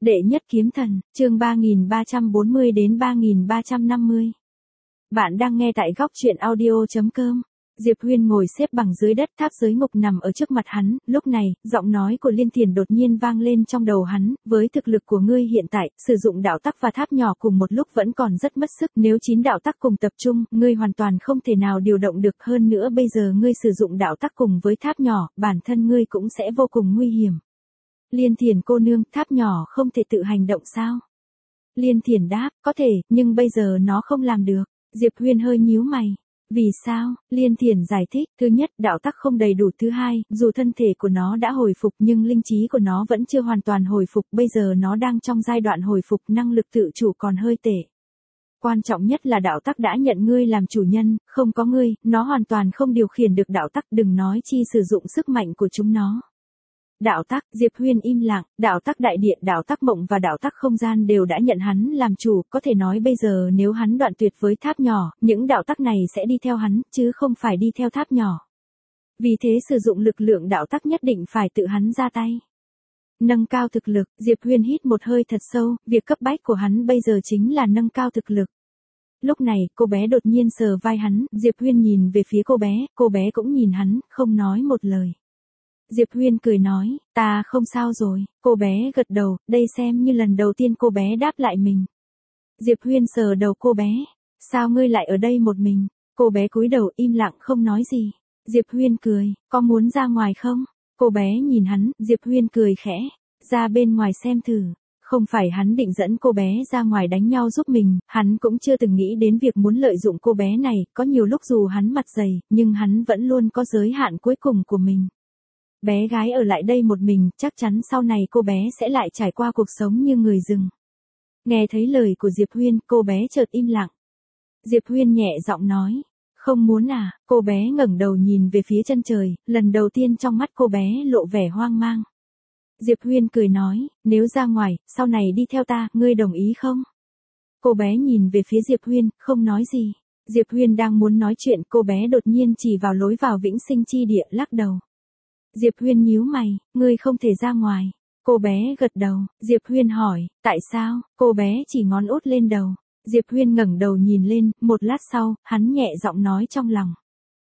Đệ nhất kiếm thần, chương 3340 đến 3350. Bạn đang nghe tại góc truyện audio.com. Diệp Huyên ngồi xếp bằng dưới đất, tháp giới ngục nằm ở trước mặt hắn, lúc này, giọng nói của Liên Thiền đột nhiên vang lên trong đầu hắn, với thực lực của ngươi hiện tại, sử dụng đạo tắc và tháp nhỏ cùng một lúc vẫn còn rất mất sức, nếu 9 đạo tắc cùng tập trung, ngươi hoàn toàn không thể nào điều động được, hơn nữa bây giờ ngươi sử dụng đạo tắc cùng với tháp nhỏ, bản thân ngươi cũng sẽ vô cùng nguy hiểm. Liên Thiền cô nương, tháp nhỏ không thể tự hành động sao? Liên Thiền đáp, có thể, nhưng bây giờ nó không làm được. Diệp Huyên hơi nhíu mày. Vì sao? Liên Thiền giải thích, thứ nhất, đạo tắc không đầy đủ, thứ hai, dù thân thể của nó đã hồi phục nhưng linh trí của nó vẫn chưa hoàn toàn hồi phục, bây giờ nó đang trong giai đoạn hồi phục, năng lực tự chủ còn hơi tệ. Quan trọng nhất là đạo tắc đã nhận ngươi làm chủ nhân, không có ngươi, nó hoàn toàn không điều khiển được đạo tắc, đừng nói chi sử dụng sức mạnh của chúng nó. Đạo tắc, Diệp Huyên im lặng, đạo tắc đại địa, đạo tắc mộng và đạo tắc không gian đều đã nhận hắn làm chủ, có thể nói bây giờ nếu hắn đoạn tuyệt với tháp nhỏ, những đạo tắc này sẽ đi theo hắn, chứ không phải đi theo tháp nhỏ. Vì thế sử dụng lực lượng đạo tắc nhất định phải tự hắn ra tay. Nâng cao thực lực, Diệp Huyên hít một hơi thật sâu, việc cấp bách của hắn bây giờ chính là nâng cao thực lực. Lúc này, cô bé đột nhiên sờ vai hắn, Diệp Huyên nhìn về phía cô bé cũng nhìn hắn, không nói một lời. Diệp Huyên cười nói, ta không sao rồi, cô bé gật đầu, đây xem như lần đầu tiên cô bé đáp lại mình. Diệp Huyên sờ đầu cô bé, sao ngươi lại ở đây một mình? Cô bé cúi đầu im lặng không nói gì. Diệp Huyên cười, có muốn ra ngoài không? Cô bé nhìn hắn, Diệp Huyên cười khẽ, ra bên ngoài xem thử. Không phải hắn định dẫn cô bé ra ngoài đánh nhau giúp mình, hắn cũng chưa từng nghĩ đến việc muốn lợi dụng cô bé này, có nhiều lúc dù hắn mặt dày, nhưng hắn vẫn luôn có giới hạn cuối cùng của mình. Bé gái ở lại đây một mình, chắc chắn sau này cô bé sẽ lại trải qua cuộc sống như người rừng. Nghe thấy lời của Diệp Huyên, cô bé chợt im lặng. Diệp Huyên nhẹ giọng nói, không muốn à? Cô bé ngẩng đầu nhìn về phía chân trời, lần đầu tiên trong mắt cô bé lộ vẻ hoang mang. Diệp Huyên cười nói, nếu ra ngoài, sau này đi theo ta, ngươi đồng ý không? Cô bé nhìn về phía Diệp Huyên, không nói gì. Diệp Huyên đang muốn nói chuyện, cô bé đột nhiên chỉ vào lối vào vĩnh sinh chi địa, lắc đầu. Diệp Huyên nhíu mày, ngươi không thể ra ngoài. Cô bé gật đầu, Diệp Huyên hỏi, tại sao? Cô bé chỉ ngón út lên đầu. Diệp Huyên ngẩng đầu nhìn lên, một lát sau, hắn nhẹ giọng nói trong lòng.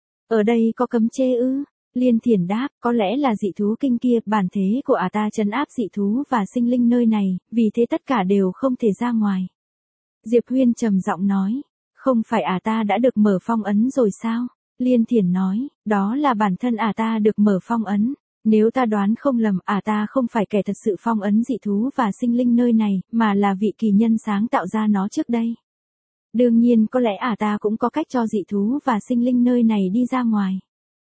Ở đây có cấm chế ư? Liên Thiền đáp, có lẽ là dị thú kinh kia, bản thế của ta trấn áp dị thú và sinh linh nơi này, vì thế tất cả đều không thể ra ngoài. Diệp Huyên trầm giọng nói, không phải ta đã được mở phong ấn rồi sao? Liên Thiền nói, đó là bản thân ta được mở phong ấn. Nếu ta đoán không lầm, ta không phải kẻ thật sự phong ấn dị thú và sinh linh nơi này, mà là vị kỳ nhân sáng tạo ra nó trước đây. Đương nhiên có lẽ ta cũng có cách cho dị thú và sinh linh nơi này đi ra ngoài.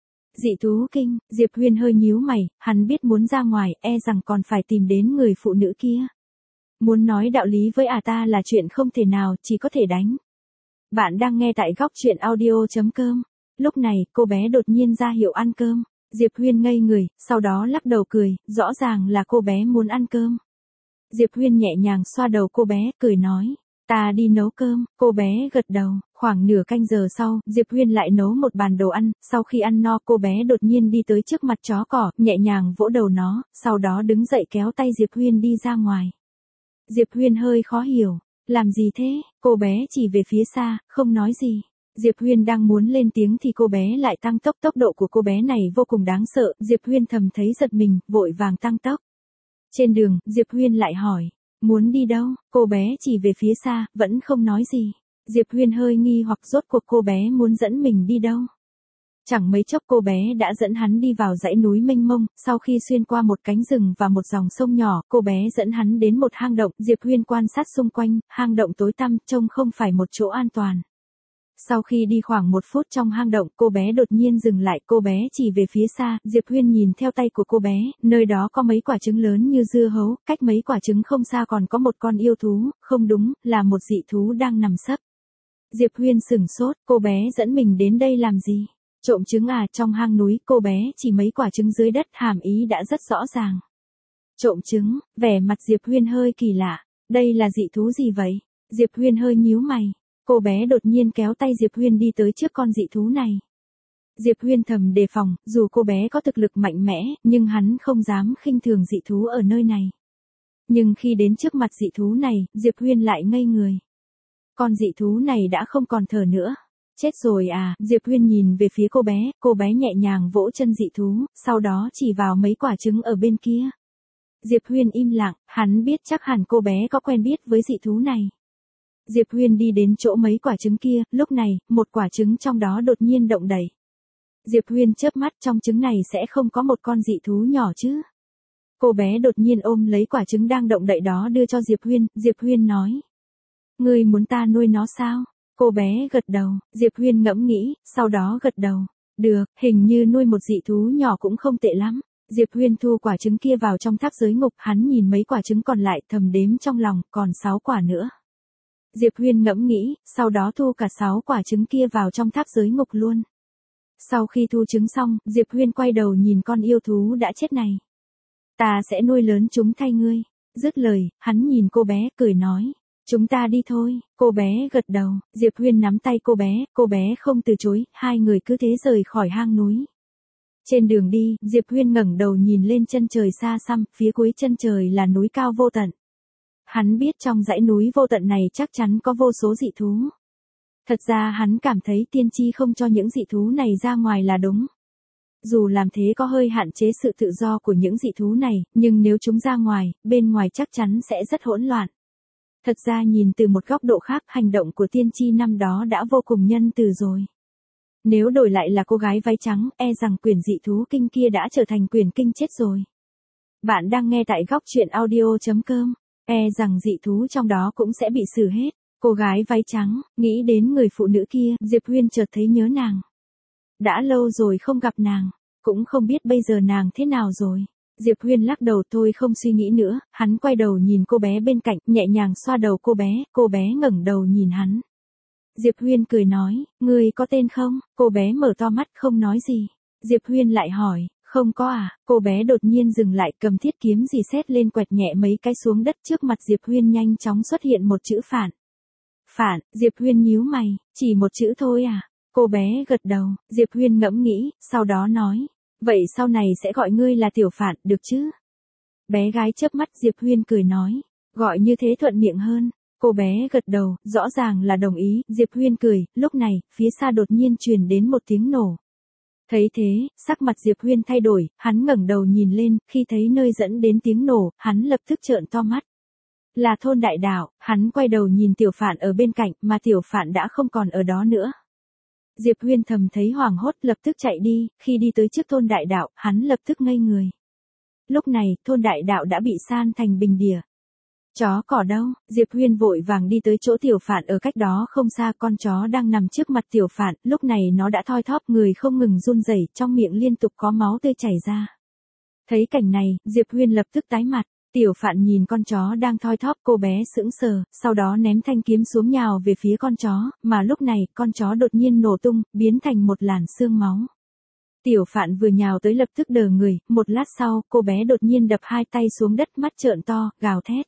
Dị thú kinh, Diệp Huyên hơi nhíu mày, hắn biết muốn ra ngoài, rằng còn phải tìm đến người phụ nữ kia. Muốn nói đạo lý với ta là chuyện không thể nào, chỉ có thể đánh. Bạn đang nghe tại góc truyện audio.com. Lúc này, cô bé đột nhiên ra hiệu ăn cơm. Diệp Huyên ngây người, sau đó lắc đầu cười, rõ ràng là cô bé muốn ăn cơm. Diệp Huyên nhẹ nhàng xoa đầu cô bé, cười nói, ta đi nấu cơm. Cô bé gật đầu, khoảng nửa canh giờ sau, Diệp Huyên lại nấu một bàn đồ ăn, sau khi ăn no cô bé đột nhiên đi tới trước mặt chó cỏ, nhẹ nhàng vỗ đầu nó, sau đó đứng dậy kéo tay Diệp Huyên đi ra ngoài. Diệp Huyên hơi khó hiểu, làm gì thế? Cô bé chỉ về phía xa, không nói gì. Diệp Huyên đang muốn lên tiếng thì cô bé lại tăng tốc, tốc độ của cô bé này vô cùng đáng sợ, Diệp Huyên thầm thấy giật mình, vội vàng tăng tốc. Trên đường, Diệp Huyên lại hỏi, muốn đi đâu? Cô bé chỉ về phía xa, vẫn không nói gì. Diệp Huyên hơi nghi hoặc rốt cuộc cô bé muốn dẫn mình đi đâu. Chẳng mấy chốc cô bé đã dẫn hắn đi vào dãy núi mênh mông, sau khi xuyên qua một cánh rừng và một dòng sông nhỏ, cô bé dẫn hắn đến một hang động, Diệp Huyên quan sát xung quanh, hang động tối tăm, trông không phải một chỗ an toàn. Sau khi đi khoảng 1 phút trong hang động, cô bé đột nhiên dừng lại, cô bé chỉ về phía xa, Diệp Huyên nhìn theo tay của cô bé, nơi đó có mấy quả trứng lớn như dưa hấu, cách mấy quả trứng không xa còn có một con yêu thú, không đúng, là một dị thú đang nằm sấp. Diệp Huyên sửng sốt, cô bé dẫn mình đến đây làm gì? Trộm trứng à? Trong hang núi, cô bé chỉ mấy quả trứng dưới đất, hàm ý đã rất rõ ràng. Trộm trứng, vẻ mặt Diệp Huyên hơi kỳ lạ, đây là dị thú gì vậy? Diệp Huyên hơi nhíu mày. Cô bé đột nhiên kéo tay Diệp Huyên đi tới trước con dị thú này. Diệp Huyên thầm đề phòng, dù cô bé có thực lực mạnh mẽ, nhưng hắn không dám khinh thường dị thú ở nơi này. Nhưng khi đến trước mặt dị thú này, Diệp Huyên lại ngây người. Con dị thú này đã không còn thở nữa. Chết rồi à, Diệp Huyên nhìn về phía cô bé nhẹ nhàng vỗ chân dị thú, sau đó chỉ vào mấy quả trứng ở bên kia. Diệp Huyên im lặng, hắn biết chắc hẳn cô bé có quen biết với dị thú này. Diệp Huyên đi đến chỗ mấy quả trứng kia, lúc này, một quả trứng trong đó đột nhiên động đẩy. Diệp Huyên chớp mắt, trong trứng này sẽ không có một con dị thú nhỏ chứ. Cô bé đột nhiên ôm lấy quả trứng đang động đậy đó đưa cho Diệp Huyên nói. Ngươi muốn ta nuôi nó sao? Cô bé gật đầu, Diệp Huyên ngẫm nghĩ, sau đó gật đầu. Được, hình như nuôi một dị thú nhỏ cũng không tệ lắm. Diệp Huyên thu quả trứng kia vào trong tháp giới ngục, hắn nhìn mấy quả trứng còn lại thầm đếm trong lòng, còn 6 quả nữa. Diệp Huyên ngẫm nghĩ, sau đó thu cả 6 quả trứng kia vào trong tháp giới ngục luôn. Sau khi thu trứng xong, Diệp Huyên quay đầu nhìn con yêu thú đã chết này. Ta sẽ nuôi lớn chúng thay ngươi. Dứt lời, hắn nhìn cô bé, cười nói. Chúng ta đi thôi. Cô bé gật đầu, Diệp Huyên nắm tay cô bé không từ chối, hai người cứ thế rời khỏi hang núi. Trên đường đi, Diệp Huyên ngẩng đầu nhìn lên chân trời xa xăm, phía cuối chân trời là núi cao vô tận. Hắn biết trong dãy núi vô tận này chắc chắn có vô số dị thú. Thật ra hắn cảm thấy tiên tri không cho những dị thú này ra ngoài là đúng. Dù làm thế có hơi hạn chế sự tự do của những dị thú này, nhưng nếu chúng ra ngoài, bên ngoài chắc chắn sẽ rất hỗn loạn. Thật ra nhìn từ một góc độ khác, hành động của tiên tri năm đó đã vô cùng nhân từ rồi. Nếu đổi lại là cô gái váy trắng, e rằng quyển dị thú kinh kia đã trở thành quyển kinh chết rồi. Bạn đang nghe tại góc truyện audio.com, e rằng dị thú trong đó cũng sẽ bị xử hết. Cô gái váy trắng, nghĩ đến người phụ nữ kia, Diệp Huyên chợt thấy nhớ nàng. Đã lâu rồi không gặp nàng, cũng không biết bây giờ nàng thế nào rồi. Diệp Huyên lắc đầu, thôi không suy nghĩ nữa, hắn quay đầu nhìn cô bé bên cạnh, nhẹ nhàng xoa đầu cô bé ngẩng đầu nhìn hắn. Diệp Huyên cười nói, ngươi có tên không? Cô bé mở to mắt không nói gì. Diệp Huyên lại hỏi, không có à? Cô bé đột nhiên dừng lại, cầm thiết kiếm rì sét lên quẹt nhẹ mấy cái xuống đất, trước mặt Diệp Huyên nhanh chóng xuất hiện một chữ Phạn. Phạn, Diệp Huyên nhíu mày, chỉ một chữ thôi à? Cô bé gật đầu, Diệp Huyên ngẫm nghĩ, sau đó nói, vậy sau này sẽ gọi ngươi là Tiểu Phạn, được chứ? Bé gái chớp mắt, Diệp Huyên cười nói, gọi như thế thuận miệng hơn. Cô bé gật đầu, rõ ràng là đồng ý, Diệp Huyên cười, lúc này, phía xa đột nhiên truyền đến một tiếng nổ. Thấy thế, sắc mặt Diệp Huyên thay đổi, hắn ngẩng đầu nhìn lên, khi thấy nơi dẫn đến tiếng nổ, hắn lập tức trợn to mắt. Là thôn Đại Đạo, hắn quay đầu nhìn Tiểu Phạn ở bên cạnh, mà Tiểu Phạn đã không còn ở đó nữa. Diệp Huyên thầm thấy hoảng hốt, lập tức chạy đi, khi đi tới trước thôn Đại Đạo, hắn lập tức ngây người. Lúc này, thôn Đại Đạo đã bị san thành bình địa. Chó cỏ đâu? Diệp Huyên vội vàng đi tới chỗ Tiểu Phạn ở cách đó không xa, con chó đang nằm trước mặt Tiểu Phạn, lúc này nó đã thoi thóp người không ngừng run rẩy, trong miệng liên tục có máu tươi chảy ra. Thấy cảnh này, Diệp Huyên lập tức tái mặt. Tiểu Phạn nhìn con chó đang thoi thóp, cô bé sững sờ, sau đó ném thanh kiếm xuống nhào về phía con chó, mà lúc này, con chó đột nhiên nổ tung, biến thành một làn xương máu. Tiểu Phạn vừa nhào tới lập tức đờ người, một lát sau, cô bé đột nhiên đập hai tay xuống đất, mắt trợn to, gào thét.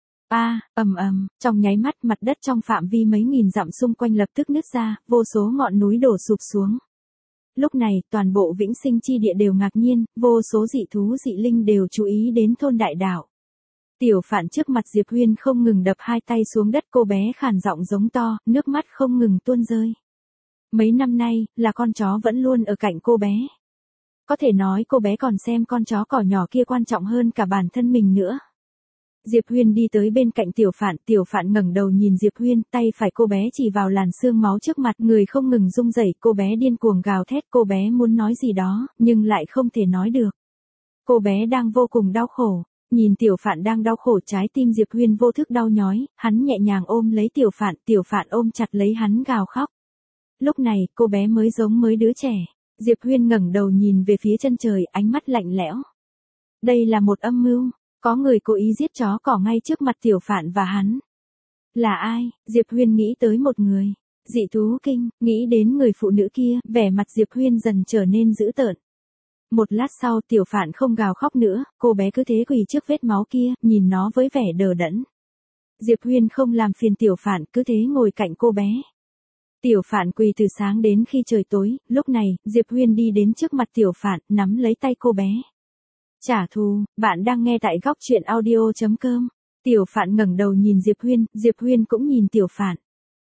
Ầm ầm, trong nháy mắt mặt đất trong phạm vi mấy nghìn dặm xung quanh lập tức nứt ra, vô số ngọn núi đổ sụp xuống. Lúc này, toàn bộ Vĩnh Sinh chi địa đều ngạc nhiên, vô số dị thú dị linh đều chú ý đến thôn Đại Đạo. Tiểu Phạn trước mặt Diệp Huyên không ngừng đập hai tay xuống đất, cô bé khàn giọng giống to, nước mắt không ngừng tuôn rơi. Mấy năm nay, là con chó vẫn luôn ở cạnh cô bé. Có thể nói cô bé còn xem con chó cỏ nhỏ kia quan trọng hơn cả bản thân mình nữa. Diệp Huyên đi tới bên cạnh Tiểu Phạn ngẩng đầu nhìn Diệp Huyên, tay phải cô bé chỉ vào làn xương máu trước mặt, người không ngừng rung rẩy, cô bé điên cuồng gào thét, cô bé muốn nói gì đó, nhưng lại không thể nói được. Cô bé đang vô cùng đau khổ, nhìn Tiểu Phạn đang đau khổ, trái tim Diệp Huyên vô thức đau nhói, hắn nhẹ nhàng ôm lấy Tiểu Phạn ôm chặt lấy hắn gào khóc. Lúc này, cô bé mới giống mới đứa trẻ. Diệp Huyên ngẩng đầu nhìn về phía chân trời, ánh mắt lạnh lẽo. Đây là một âm mưu. Có người cố ý giết chó cỏ ngay trước mặt Tiểu Phạn và hắn. Là ai? Diệp Huyên nghĩ tới một người. Dị thú kinh, nghĩ đến người phụ nữ kia, vẻ mặt Diệp Huyên dần trở nên dữ tợn. Một lát sau, Tiểu Phạn không gào khóc nữa, cô bé cứ thế quỳ trước vết máu kia, nhìn nó với vẻ đờ đẫn. Diệp Huyên không làm phiền Tiểu Phạn, cứ thế ngồi cạnh cô bé. Tiểu Phạn quỳ từ sáng đến khi trời tối, lúc này, Diệp Huyên đi đến trước mặt Tiểu Phạn, nắm lấy tay cô bé. Trả thù, bạn đang nghe tại góc truyện audio.com. Tiểu Phạn ngẩng đầu nhìn Diệp Huyên cũng nhìn Tiểu Phạn.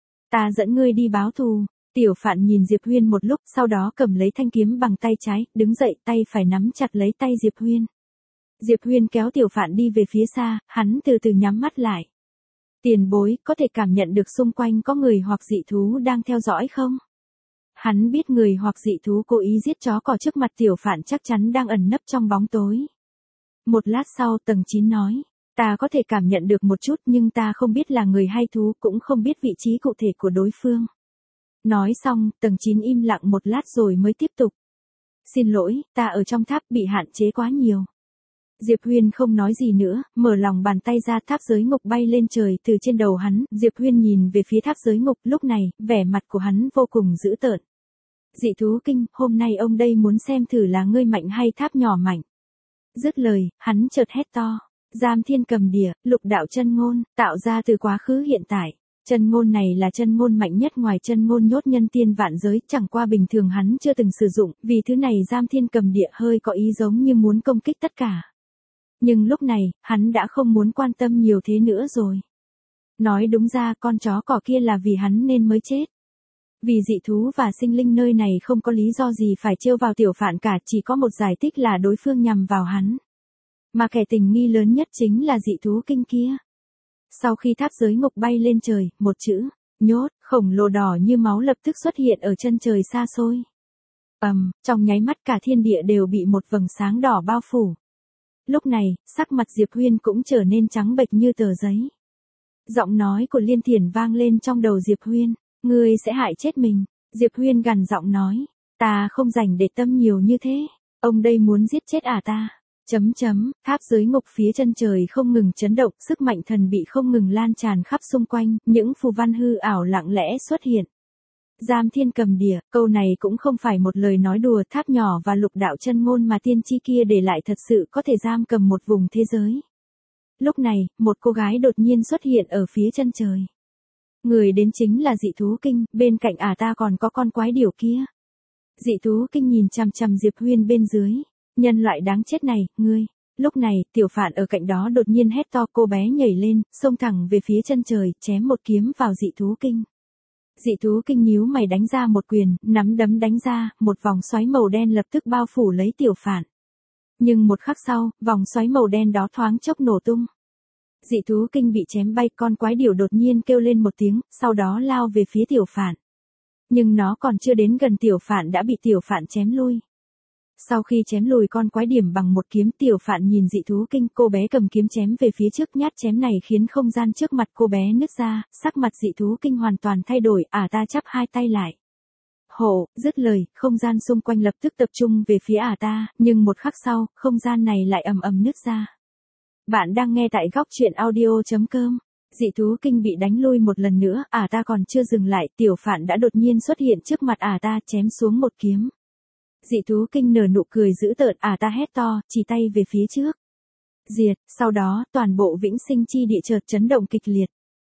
Ta dẫn ngươi đi báo thù. Tiểu Phạn nhìn Diệp Huyên một lúc, sau đó cầm lấy thanh kiếm bằng tay trái, đứng dậy, tay phải nắm chặt lấy tay Diệp Huyên. Diệp Huyên kéo Tiểu Phạn đi về phía xa, hắn từ từ nhắm mắt lại. Tiền bối, có thể cảm nhận được xung quanh có người hoặc dị thú đang theo dõi không? Hắn biết người hoặc dị thú cố ý giết chó cỏ trước mặt Tiểu Phạn chắc chắn đang ẩn nấp trong bóng tối. Một lát sau tầng 9 nói, ta có thể cảm nhận được một chút nhưng ta không biết là người hay thú, cũng không biết vị trí cụ thể của đối phương. Nói xong, tầng 9 im lặng một lát rồi mới tiếp tục. Xin lỗi, ta ở trong tháp bị hạn chế quá nhiều. Diệp Huyên không nói gì nữa, mở lòng bàn tay ra, tháp giới ngục bay lên trời từ trên đầu hắn. Diệp Huyên nhìn về phía tháp giới ngục, lúc này, vẻ mặt của hắn vô cùng dữ tợn. Dị thú kinh, hôm nay ông đây muốn xem thử là ngươi mạnh hay tháp nhỏ mạnh. Dứt lời, hắn chợt hét to. Giam thiên cầm địa, lục đạo chân ngôn, tạo ra từ quá khứ hiện tại. Chân ngôn này là chân ngôn mạnh nhất ngoài chân ngôn nhốt nhân tiên vạn giới, chẳng qua bình thường hắn chưa từng sử dụng, vì thứ này giam thiên cầm địa hơi có ý giống như muốn công kích tất cả. Nhưng lúc này, hắn đã không muốn quan tâm nhiều thế nữa rồi. Nói đúng ra con chó cỏ kia là vì hắn nên mới chết. Vì dị thú và sinh linh nơi này không có lý do gì phải trêu vào Tiểu Phạn cả, chỉ có một giải thích là đối phương nhằm vào hắn. Mà kẻ tình nghi lớn nhất chính là dị thú kinh kia. Sau khi tháp giới ngục bay lên trời, một chữ, nhốt, khổng lồ đỏ như máu lập tức xuất hiện ở chân trời xa xôi. Trong nháy mắt cả thiên địa đều bị một vầng sáng đỏ bao phủ. Lúc này, sắc mặt Diệp Huyên cũng trở nên trắng bệch như tờ giấy. Giọng nói của Liên Thiển vang lên trong đầu Diệp Huyên, ngươi sẽ hại chết mình. Diệp Huyên gằn giọng nói, ta không rảnh để tâm nhiều như thế, ông đây muốn giết chết ta. Tháp giới ngục phía chân trời không ngừng chấn động, sức mạnh thần bị không ngừng lan tràn khắp xung quanh, những phù văn hư ảo lặng lẽ xuất hiện. Giam thiên cầm địa, câu này cũng không phải một lời nói đùa, tháp nhỏ và lục đạo chân ngôn mà tiên tri kia để lại thật sự có thể giam cầm một vùng thế giới. Lúc này, một cô gái đột nhiên xuất hiện ở phía chân trời. Người đến chính là dị thú kinh, bên cạnh ta còn có con quái điểu kia. Dị thú kinh nhìn chằm chằm Diệp Huyên bên dưới. Nhân loại đáng chết này, ngươi. Lúc này, Tiểu Phạn ở cạnh đó đột nhiên hét to, cô bé nhảy lên, xông thẳng về phía chân trời, chém một kiếm vào dị thú kinh. Dị thú kinh nhíu mày đánh ra một quyền, nắm đấm đánh ra, một vòng xoáy màu đen lập tức bao phủ lấy Tiểu Phạn. Nhưng một khắc sau, vòng xoáy màu đen đó thoáng chốc nổ tung. Dị thú kinh bị chém bay, con quái điểu đột nhiên kêu lên một tiếng, sau đó lao về phía Tiểu Phạn. Nhưng nó còn chưa đến gần Tiểu Phạn đã bị Tiểu Phạn chém lui. Sau khi chém lùi con quái điểm bằng một kiếm, Tiểu Phạn nhìn dị thú kinh, cô bé cầm kiếm chém về phía trước, nhát chém này khiến không gian trước mặt cô bé nứt ra, sắc mặt dị thú kinh hoàn toàn thay đổi, ta chắp hai tay lại. Hổ, dứt lời, không gian xung quanh lập tức tập trung về phía ta, nhưng một khắc sau, không gian này lại ầm ầm nứt ra. Bạn đang nghe tại góc truyện audio.com. Dị thú kinh bị đánh lui một lần nữa, ta còn chưa dừng lại, Tiểu Phạn đã đột nhiên xuất hiện trước mặt ta, chém xuống một kiếm. Dị thú kinh nở nụ cười dữ tợn, ta hét to, chỉ tay về phía trước. Diệt, sau đó, toàn bộ vĩnh sinh chi địa chợt chấn động kịch liệt.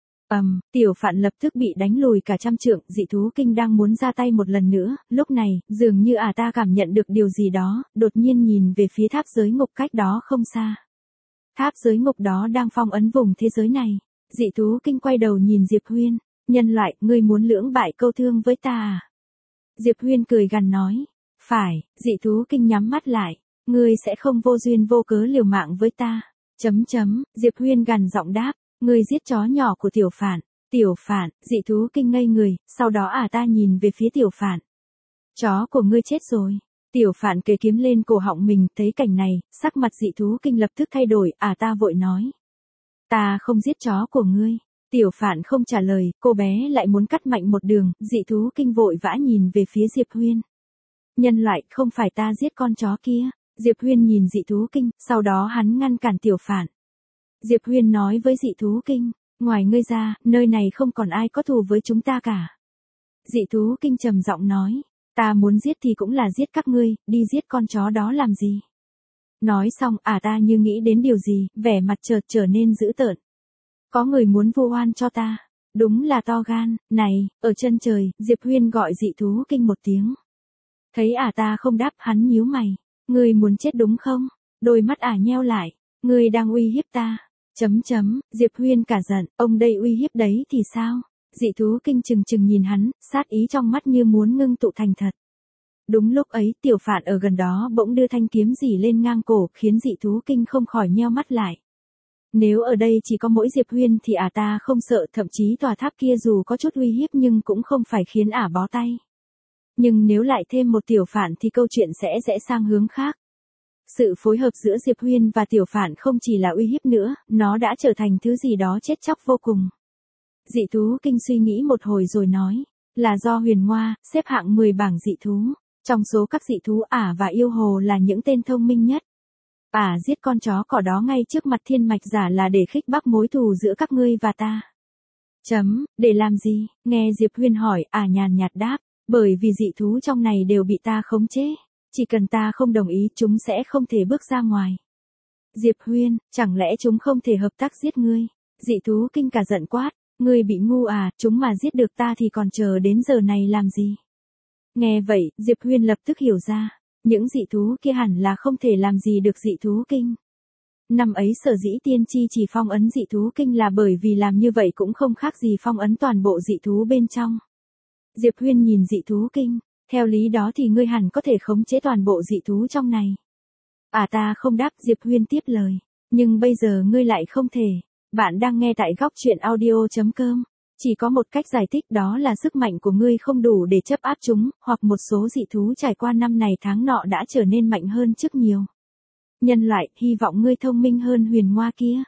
Tiểu Phạn lập tức bị đánh lùi cả trăm trượng, dị thú kinh đang muốn ra tay một lần nữa, lúc này, dường như ta cảm nhận được điều gì đó, đột nhiên nhìn về phía tháp giới ngục cách đó không xa. Tháp giới ngục đó đang phong ấn vùng thế giới này. Dị thú kinh quay đầu nhìn Diệp Huyên, nhân loại, ngươi muốn lưỡng bại câu thương với ta à? Diệp Huyên cười gằn nói. Phải, dị thú kinh nhắm mắt lại, ngươi sẽ không vô duyên vô cớ liều mạng với ta. Diệp Huyên gằn giọng đáp, ngươi giết chó nhỏ của Tiểu Phạn. Tiểu Phạn, dị thú kinh ngây người, sau đó ta nhìn về phía Tiểu Phạn. Chó của ngươi chết rồi. Tiểu Phạn kề kiếm lên cổ họng mình, thấy cảnh này, sắc mặt dị thú kinh lập tức thay đổi, ta vội nói. Ta không giết chó của ngươi. Tiểu Phạn không trả lời, cô bé lại muốn cắt mạnh một đường, dị thú kinh vội vã nhìn về phía Diệp Huyên. Nhân loại, không phải ta giết con chó kia. Diệp Huyên nhìn dị thú kinh, sau đó hắn ngăn cản Tiểu Phạn. Diệp Huyên nói với dị thú kinh, ngoài ngươi ra, nơi này không còn ai có thù với chúng ta cả. Dị thú kinh trầm giọng nói, ta muốn giết thì cũng là giết các ngươi, đi giết con chó đó làm gì. Nói xong, ta như nghĩ đến điều gì, vẻ mặt chợt trở nên dữ tợn. Có người muốn vu oan cho ta. Đúng là to gan, này, ở chân trời, Diệp Huyên gọi dị thú kinh một tiếng. Thấy ta không đáp, hắn nhíu mày. Ngươi muốn chết đúng không? Đôi mắt nheo lại. Ngươi đang uy hiếp ta. Diệp Huyên cả giận, ông đây uy hiếp đấy thì sao? Dị thú kinh chừng chừng nhìn hắn, sát ý trong mắt như muốn ngưng tụ thành thật. Đúng lúc ấy, tiểu phạn ở gần đó bỗng đưa thanh kiếm rỉ lên ngang cổ, khiến dị thú kinh không khỏi nheo mắt lại. Nếu ở đây chỉ có mỗi Diệp Huyên thì ta không sợ, thậm chí tòa tháp kia dù có chút uy hiếp nhưng cũng không phải khiến bó tay. Nhưng nếu lại thêm một tiểu phạn thì câu chuyện sẽ rẽ sang hướng khác. Sự phối hợp giữa Diệp Huyên và tiểu phạn không chỉ là uy hiếp nữa, nó đã trở thành thứ gì đó chết chóc vô cùng. Dị thú kinh suy nghĩ một hồi rồi nói, là do Huyền Ngoa, xếp hạng 10 bảng dị thú. Trong số các dị thú và yêu hồ là những tên thông minh nhất. Giết con chó cỏ đó ngay trước mặt thiên mạch giả là để khích bác mối thù giữa các ngươi và ta. Để làm gì? Nghe Diệp Huyên hỏi, nhàn nhạt đáp, bởi vì dị thú trong này đều bị ta khống chế. Chỉ cần ta không đồng ý chúng sẽ không thể bước ra ngoài. Diệp Huyên, chẳng lẽ chúng không thể hợp tác giết ngươi? Dị thú kinh cả giận quát, ngươi bị ngu chúng mà giết được ta thì còn chờ đến giờ này làm gì? Nghe vậy, Diệp Huyên lập tức hiểu ra, những dị thú kia hẳn là không thể làm gì được dị thú kinh. Năm ấy sở dĩ tiên tri chỉ phong ấn dị thú kinh là bởi vì làm như vậy cũng không khác gì phong ấn toàn bộ dị thú bên trong. Diệp Huyên nhìn dị thú kinh, theo lý đó thì ngươi hẳn có thể khống chế toàn bộ dị thú trong này. Ta không đáp, Diệp Huyên tiếp lời, nhưng bây giờ ngươi lại không thể. Bạn đang nghe tại góc truyện audio.com. Chỉ có một cách giải thích, đó là sức mạnh của ngươi không đủ để chấp áp chúng, hoặc một số dị thú trải qua năm này tháng nọ đã trở nên mạnh hơn trước nhiều. Nhân loại, hy vọng ngươi thông minh hơn Huyền Ngoa kia.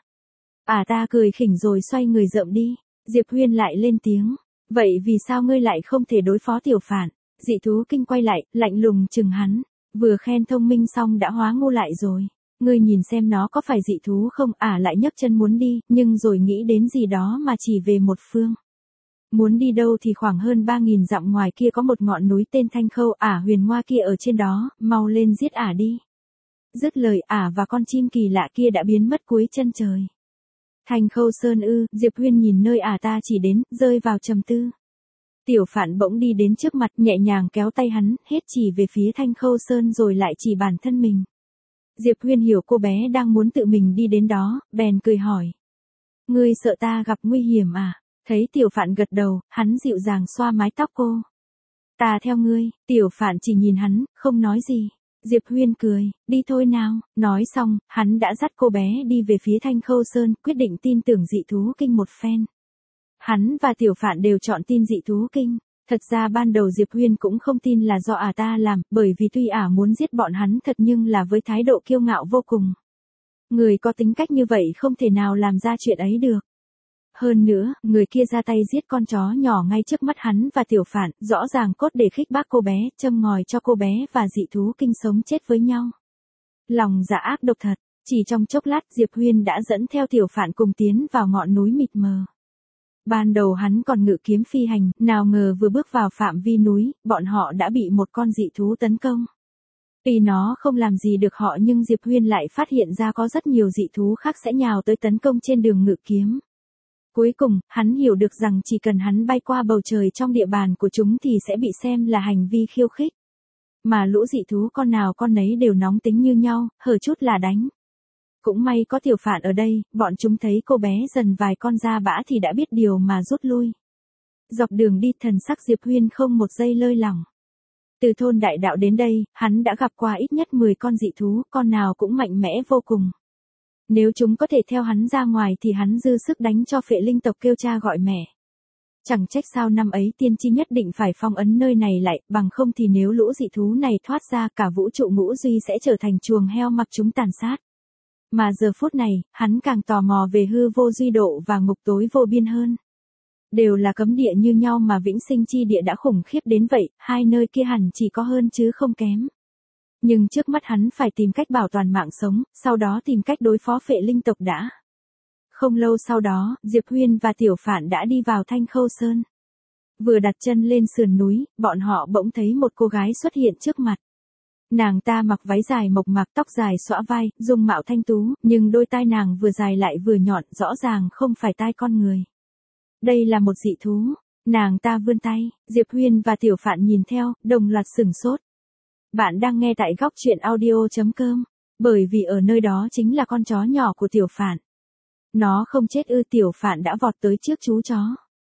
Ta cười khỉnh rồi xoay người rợm đi. Diệp Huyên lại lên tiếng. Vậy vì sao ngươi lại không thể đối phó tiểu phạn? Dị thú kinh quay lại, lạnh lùng chừng hắn. Vừa khen thông minh xong đã hóa ngu lại rồi. Ngươi nhìn xem nó có phải dị thú không? Lại nhấc chân muốn đi, nhưng rồi nghĩ đến gì đó mà chỉ về một phương. Muốn đi đâu thì khoảng hơn 3.000 dặm ngoài kia có một ngọn núi tên Thanh Khâu, Huyền Ngoa kia ở trên đó, mau lên giết đi. Dứt lời, và con chim kỳ lạ kia đã biến mất cuối chân trời. Thanh Khâu Sơn ư? Diệp Huyên nhìn nơi ta chỉ đến, rơi vào trầm tư. Tiểu phạn bỗng đi đến trước mặt, nhẹ nhàng kéo tay hắn, hết chỉ về phía Thanh Khâu Sơn rồi lại chỉ bản thân mình. Diệp Huyên hiểu cô bé đang muốn tự mình đi đến đó, bèn cười hỏi. Ngươi sợ ta gặp nguy hiểm Thấy tiểu phạn gật đầu, hắn dịu dàng xoa mái tóc cô. Ta theo ngươi. Tiểu phạn chỉ nhìn hắn, không nói gì. Diệp Huyên cười, đi thôi nào. Nói xong, hắn đã dắt cô bé đi về phía Thanh Khâu Sơn, quyết định tin tưởng dị thú kinh một phen. Hắn và tiểu phạn đều chọn tin dị thú kinh. Thật ra ban đầu Diệp Huyên cũng không tin là do ta làm, bởi vì tuy muốn giết bọn hắn thật nhưng là với thái độ kiêu ngạo vô cùng. Người có tính cách như vậy không thể nào làm ra chuyện ấy được. Hơn nữa, người kia ra tay giết con chó nhỏ ngay trước mắt hắn và tiểu phạn, rõ ràng cốt để khích bác cô bé, châm ngòi cho cô bé và dị thú kinh sống chết với nhau. Lòng dạ ác độc thật, chỉ trong chốc lát Diệp Huyên đã dẫn theo tiểu phạn cùng tiến vào ngọn núi mịt mờ. Ban đầu hắn còn ngự kiếm phi hành, nào ngờ vừa bước vào phạm vi núi, bọn họ đã bị một con dị thú tấn công. Tuy nó không làm gì được họ nhưng Diệp Huyên lại phát hiện ra có rất nhiều dị thú khác sẽ nhào tới tấn công trên đường ngự kiếm. Cuối cùng, hắn hiểu được rằng chỉ cần hắn bay qua bầu trời trong địa bàn của chúng thì sẽ bị xem là hành vi khiêu khích. Mà lũ dị thú con nào con nấy đều nóng tính như nhau, hở chút là đánh. Cũng may có tiểu phạn ở đây, bọn chúng thấy cô bé dần vài con ra bã thì đã biết điều mà rút lui. Dọc đường đi thần sắc Diệp Huyên không một giây lơi lỏng. Từ thôn Đại Đạo đến đây, hắn đã gặp qua ít nhất 10 con dị thú, con nào cũng mạnh mẽ vô cùng. Nếu chúng có thể theo hắn ra ngoài thì hắn dư sức đánh cho phệ linh tộc kêu cha gọi mẹ. Chẳng trách sao năm ấy tiên tri nhất định phải phong ấn nơi này lại, bằng không thì nếu lũ dị thú này thoát ra cả vũ trụ ngũ duy sẽ trở thành chuồng heo mặc chúng tàn sát. Mà giờ phút này, hắn càng tò mò về hư vô duy độ và ngục tối vô biên hơn. Đều là cấm địa như nhau mà vĩnh sinh chi địa đã khủng khiếp đến vậy, hai nơi kia hẳn chỉ có hơn chứ không kém. Nhưng trước mắt hắn phải tìm cách bảo toàn mạng sống, sau đó tìm cách đối phó phệ linh tộc đã. Không lâu sau đó, Diệp Huyên và tiểu phạn đã đi vào Thanh Khâu Sơn. Vừa đặt chân lên sườn núi, bọn họ bỗng thấy một cô gái xuất hiện trước mặt. Nàng ta mặc váy dài mộc mạc, tóc dài xõa vai, dung mạo thanh tú, nhưng đôi tai nàng vừa dài lại vừa nhọn, rõ ràng không phải tai con người. Đây là một dị thú. Nàng ta vươn tay, Diệp Huyên và tiểu phạn nhìn theo, đồng loạt sửng sốt. Bạn đang nghe tại góc truyện audio.com. Bởi vì ở nơi đó chính là con chó nhỏ của tiểu phạn. Nó không chết ư? Tiểu phạn đã vọt tới trước chú chó.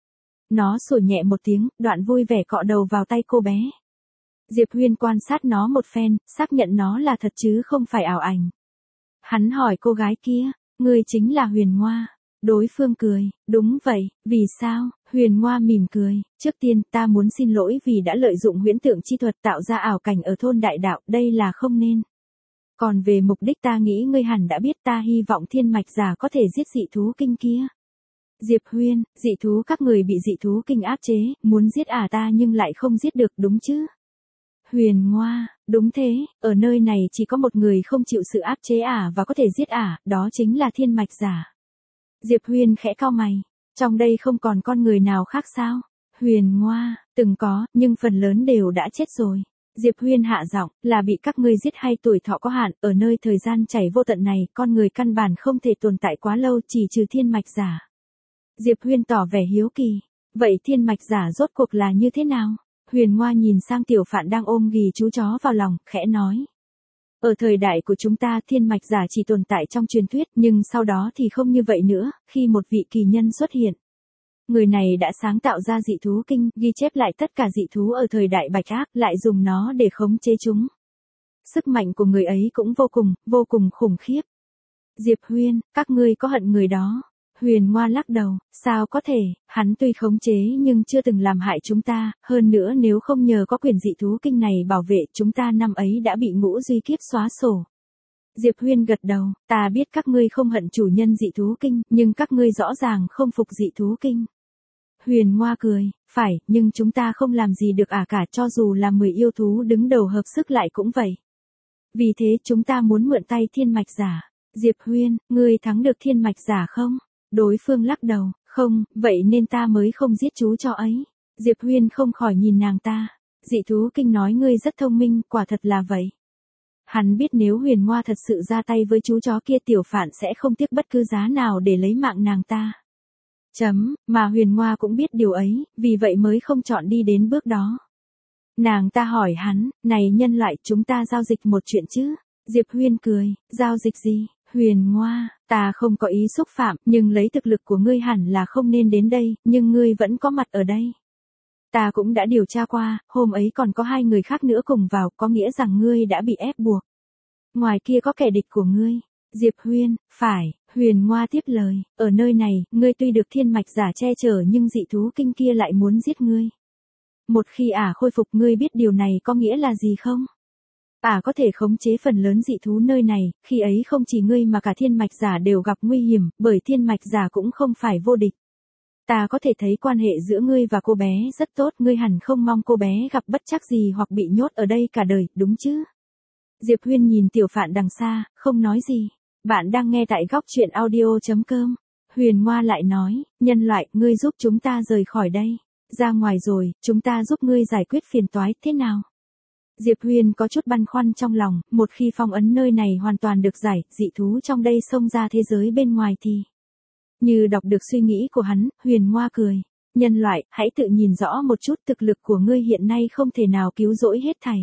Nó sủa nhẹ một tiếng, đoạn vui vẻ cọ đầu vào tay cô bé. Diệp Huyên quan sát nó một phen, xác nhận nó là thật chứ không phải ảo ảnh. Hắn hỏi cô gái kia, ngươi chính là Huyền Ngoa. Đối phương cười, đúng vậy, vì sao? Huyền Ngoa mỉm cười, trước tiên ta muốn xin lỗi vì đã lợi dụng huyễn tượng chi thuật tạo ra ảo cảnh ở thôn đại đạo, đây là không nên. Còn về mục đích ta nghĩ ngươi hẳn đã biết, ta hy vọng thiên mạch giả có thể giết dị thú kinh kia. Diệp Huyên, dị thú các người bị dị thú kinh áp chế, muốn giết ta nhưng lại không giết được đúng chứ? Huyền Ngoa, đúng thế, ở nơi này chỉ có một người không chịu sự áp chế và có thể giết đó chính là thiên mạch giả. Diệp Huyên khẽ cau mày, trong đây không còn con người nào khác sao? Huyền Ngoa, từng có, nhưng phần lớn đều đã chết rồi. Diệp Huyên hạ giọng, là bị các ngươi giết hay tuổi thọ có hạn, ở nơi thời gian chảy vô tận này, con người căn bản không thể tồn tại quá lâu chỉ trừ thiên mạch giả. Diệp Huyên tỏ vẻ hiếu kỳ, vậy thiên mạch giả rốt cuộc là như thế nào? Huyền Ngoa nhìn sang tiểu phạn đang ôm ghì chú chó vào lòng, khẽ nói. Ở thời đại của chúng ta thiên mạch giả chỉ tồn tại trong truyền thuyết, nhưng sau đó thì không như vậy nữa, khi một vị kỳ nhân xuất hiện. Người này đã sáng tạo ra dị thú kinh, ghi chép lại tất cả dị thú ở thời đại bạch ác, lại dùng nó để khống chế chúng. Sức mạnh của người ấy cũng vô cùng khủng khiếp. Diệp Huyên, các ngươi có hận người đó? Huyền Ngoa lắc đầu, sao có thể, hắn tuy khống chế nhưng chưa từng làm hại chúng ta, hơn nữa nếu không nhờ có quyền dị thú kinh này bảo vệ chúng ta năm ấy đã bị ngũ duy kiếp xóa sổ. Diệp Huyên gật đầu, ta biết các ngươi không hận chủ nhân dị thú kinh, nhưng các ngươi rõ ràng không phục dị thú kinh. Huyền Ngoa cười, phải, nhưng chúng ta không làm gì được cả, cho dù là 10 yêu thú đứng đầu hợp sức lại cũng vậy. Vì thế chúng ta muốn mượn tay thiên mạch giả. Diệp Huyên, ngươi thắng được thiên mạch giả không? Đối phương lắc đầu, không, vậy nên ta mới không giết chú cho ấy. Diệp Huyên không khỏi nhìn nàng ta. Dị thú kinh nói ngươi rất thông minh, quả thật là vậy. Hắn biết nếu Huyền Ngoa thật sự ra tay với chú chó kia tiểu phạn sẽ không tiếc bất cứ giá nào để lấy mạng nàng ta. Mà Huyền Ngoa cũng biết điều ấy, vì vậy mới không chọn đi đến bước đó. Nàng ta hỏi hắn, này nhân loại chúng ta giao dịch một chuyện chứ? Diệp Huyên cười, giao dịch gì? Huyền Ngoa, ta không có ý xúc phạm, nhưng lấy thực lực của ngươi hẳn là không nên đến đây, nhưng ngươi vẫn có mặt ở đây. Ta cũng đã điều tra qua, hôm ấy còn có 2 người khác nữa cùng vào, có nghĩa rằng ngươi đã bị ép buộc. Ngoài kia có kẻ địch của ngươi. Diệp Huyên, phải, Huyền Ngoa tiếp lời, ở nơi này, ngươi tuy được thiên mạch giả che chở nhưng dị thú kinh kia lại muốn giết ngươi. Một khi khôi phục ngươi biết điều này có nghĩa là gì không? Có thể khống chế phần lớn dị thú nơi này, khi ấy không chỉ ngươi mà cả thiên mạch giả đều gặp nguy hiểm, bởi thiên mạch giả cũng không phải vô địch. Ta có thể thấy quan hệ giữa ngươi và cô bé rất tốt, ngươi hẳn không mong cô bé gặp bất trắc gì hoặc bị nhốt ở đây cả đời, đúng chứ? Diệp Huyên nhìn tiểu phạn đằng xa, không nói gì. Bạn đang nghe tại góc truyện audio.com. Huyền Ngoa lại nói, nhân loại, ngươi giúp chúng ta rời khỏi đây. Ra ngoài rồi, chúng ta giúp ngươi giải quyết phiền toái, thế nào? Diệp Huyên có chút băn khoăn trong lòng, một khi phong ấn nơi này hoàn toàn được giải, dị thú trong đây xông ra thế giới bên ngoài thì... Như đọc được suy nghĩ của hắn, Huyền Ngoa cười. Nhân loại, hãy tự nhìn rõ một chút, thực lực của ngươi hiện nay không thể nào cứu rỗi hết thảy.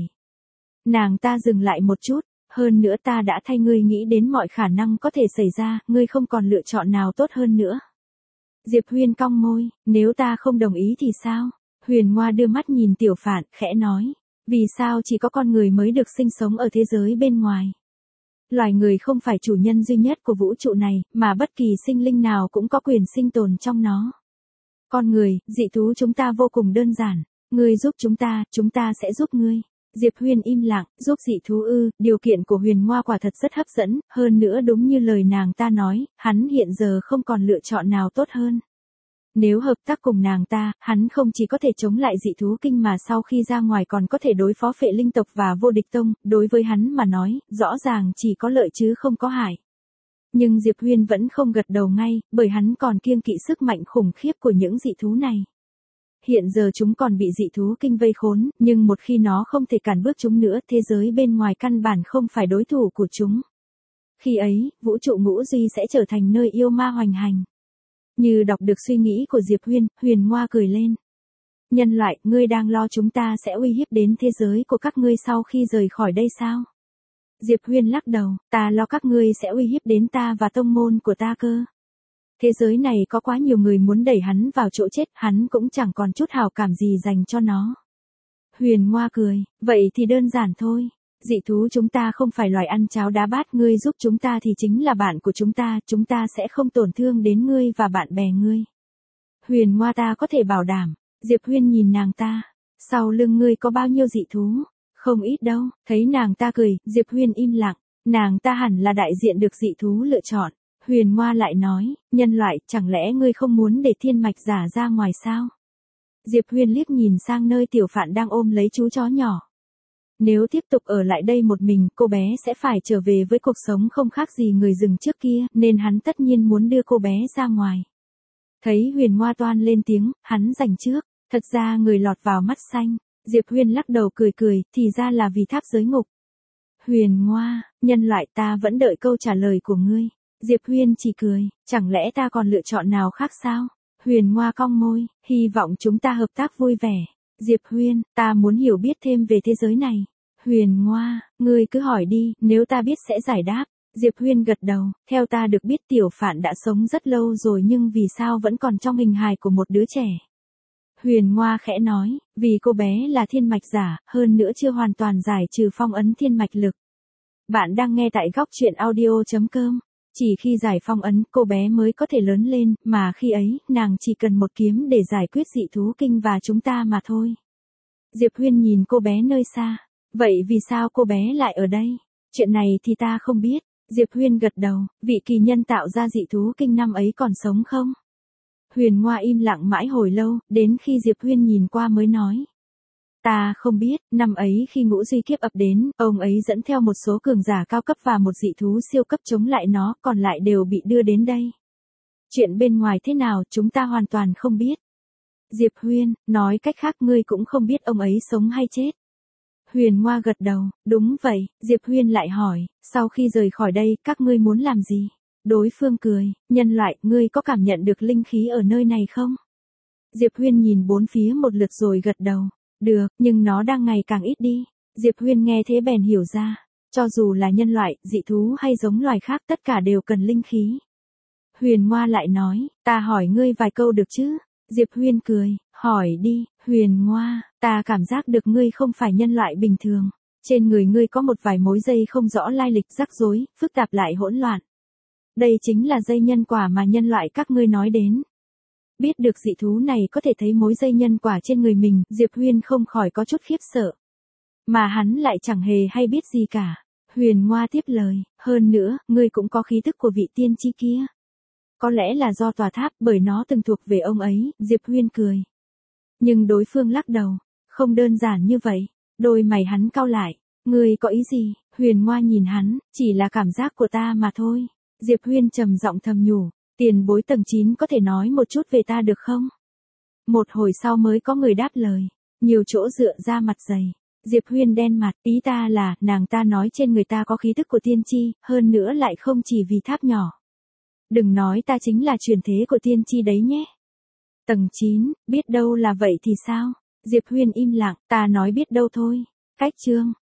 Nàng ta dừng lại một chút, hơn nữa ta đã thay ngươi nghĩ đến mọi khả năng có thể xảy ra, ngươi không còn lựa chọn nào tốt hơn nữa. Diệp Huyên cong môi, nếu ta không đồng ý thì sao? Huyền Ngoa đưa mắt nhìn tiểu phạn, khẽ nói. Vì sao chỉ có con người mới được sinh sống ở thế giới bên ngoài? Loài người không phải chủ nhân duy nhất của vũ trụ này, mà bất kỳ sinh linh nào cũng có quyền sinh tồn trong nó. Con người, dị thú chúng ta vô cùng đơn giản. Ngươi giúp chúng ta sẽ giúp ngươi. Diệp Huyên im lặng, giúp dị thú ư? Điều kiện của Huyền Ngoa quả thật rất hấp dẫn, hơn nữa đúng như lời nàng ta nói, hắn hiện giờ không còn lựa chọn nào tốt hơn. Nếu hợp tác cùng nàng ta, hắn không chỉ có thể chống lại dị thú kinh mà sau khi ra ngoài còn có thể đối phó phệ linh tộc và vô địch tông, đối với hắn mà nói, rõ ràng chỉ có lợi chứ không có hại. Nhưng Diệp Huyên vẫn không gật đầu ngay, bởi hắn còn kiêng kỵ sức mạnh khủng khiếp của những dị thú này. Hiện giờ chúng còn bị dị thú kinh vây khốn, nhưng một khi nó không thể cản bước chúng nữa, thế giới bên ngoài căn bản không phải đối thủ của chúng. Khi ấy, vũ trụ ngũ duy sẽ trở thành nơi yêu ma hoành hành. Như đọc được suy nghĩ của Diệp Huyên, Huyền Ngoa cười lên. Nhân loại, ngươi đang lo chúng ta sẽ uy hiếp đến thế giới của các ngươi sau khi rời khỏi đây sao? Diệp Huyên lắc đầu, ta lo các ngươi sẽ uy hiếp đến ta và tông môn của ta cơ. Thế giới này có quá nhiều người muốn đẩy hắn vào chỗ chết, hắn cũng chẳng còn chút hảo cảm gì dành cho nó. Huyền Ngoa cười, vậy thì đơn giản thôi. Dị thú chúng ta không phải loài ăn cháo đá bát, ngươi giúp chúng ta thì chính là bạn của chúng ta sẽ không tổn thương đến ngươi và bạn bè ngươi. Huyền Ngoa, ta có thể bảo đảm. Diệp Huyên nhìn nàng ta, sau lưng ngươi có bao nhiêu dị thú? Không ít đâu. Thấy nàng ta cười, Diệp Huyên im lặng, nàng ta hẳn là đại diện được dị thú lựa chọn. Huyền Ngoa lại nói, nhân loại, chẳng lẽ ngươi không muốn để thiên mạch giả ra ngoài sao? Diệp Huyên liếc nhìn sang nơi Tiểu Phạn đang ôm lấy chú chó nhỏ. Nếu tiếp tục ở lại đây một mình, cô bé sẽ phải trở về với cuộc sống không khác gì người rừng trước kia, nên hắn tất nhiên muốn đưa cô bé ra ngoài. Thấy Huyền Ngoa toan lên tiếng, hắn giành trước, thật ra người lọt vào mắt xanh. Diệp Huyên lắc đầu cười cười, thì ra là vì tháp giới ngục. Huyền Ngoa, nhân loại, ta vẫn đợi câu trả lời của ngươi. Diệp Huyên chỉ cười, chẳng lẽ ta còn lựa chọn nào khác sao? Huyền Ngoa cong môi, hy vọng chúng ta hợp tác vui vẻ. Diệp Huyên, ta muốn hiểu biết thêm về thế giới này. Huyền Ngoa, ngươi cứ hỏi đi, nếu ta biết sẽ giải đáp. Diệp Huyên gật đầu, theo ta được biết Tiểu Phạn đã sống rất lâu rồi nhưng vì sao vẫn còn trong hình hài của một đứa trẻ. Huyền Ngoa khẽ nói, vì cô bé là thiên mạch giả, hơn nữa chưa hoàn toàn giải trừ phong ấn thiên mạch lực. Bạn đang nghe tại góc truyện audio.com. Chỉ khi giải phong ấn, cô bé mới có thể lớn lên, mà khi ấy, nàng chỉ cần một kiếm để giải quyết dị thú kinh và chúng ta mà thôi. Diệp Huyên nhìn cô bé nơi xa. Vậy vì sao cô bé lại ở đây? Chuyện này thì ta không biết. Diệp Huyên gật đầu, vị kỳ nhân tạo ra dị thú kinh năm ấy còn sống không? Huyền Ngoa im lặng mãi hồi lâu, đến khi Diệp Huyên nhìn qua mới nói. Ta không biết, năm ấy khi ngũ duy kiếp ập đến, ông ấy dẫn theo một số cường giả cao cấp và một dị thú siêu cấp chống lại nó, còn lại đều bị đưa đến đây. Chuyện bên ngoài thế nào chúng ta hoàn toàn không biết. Diệp Huyên, nói cách khác ngươi cũng không biết ông ấy sống hay chết. Huyền Ngoa gật đầu, đúng vậy. Diệp Huyên lại hỏi, sau khi rời khỏi đây, các ngươi muốn làm gì? Đối phương cười, nhân loại, ngươi có cảm nhận được linh khí ở nơi này không? Diệp Huyên nhìn bốn phía một lượt rồi gật đầu. Được, nhưng nó đang ngày càng ít đi. Diệp Huyên nghe thế bèn hiểu ra. Cho dù là nhân loại, dị thú hay giống loài khác, tất cả đều cần linh khí. Huyền Ngoa lại nói, ta hỏi ngươi vài câu được chứ? Diệp Huyên cười, hỏi đi. Huyền Ngoa, ta cảm giác được ngươi không phải nhân loại bình thường. Trên người ngươi có một vài mối dây không rõ lai lịch, rắc rối, phức tạp lại hỗn loạn. Đây chính là dây nhân quả mà nhân loại các ngươi nói đến. Biết được dị thú này có thể thấy mối dây nhân quả trên người mình, Diệp Huyên không khỏi có chút khiếp sợ. Mà hắn lại chẳng hề hay biết gì cả. Huyền Ngoa tiếp lời, hơn nữa, ngươi cũng có khí tức của vị tiên tri kia. Có lẽ là do tòa tháp, bởi nó từng thuộc về ông ấy. Diệp Huyên cười. Nhưng đối phương lắc đầu, không đơn giản như vậy. Đôi mày hắn cau lại, ngươi có ý gì? Huyền Ngoa nhìn hắn, chỉ là cảm giác của ta mà thôi. Diệp Huyên trầm giọng thầm nhủ, tiền bối tầng 9 có thể nói một chút về ta được không? Một hồi sau mới có người đáp lời, nhiều chỗ dựa ra mặt dày. Diệp Huyên đen mặt, ý ta là, nàng ta nói trên người ta có khí tức của tiên tri, hơn nữa lại không chỉ vì tháp nhỏ. Đừng nói ta chính là truyền thế của tiên tri đấy nhé. Tầng 9, biết đâu là vậy thì sao? Diệp Huyên im lặng, ta nói biết đâu thôi. Cách chương.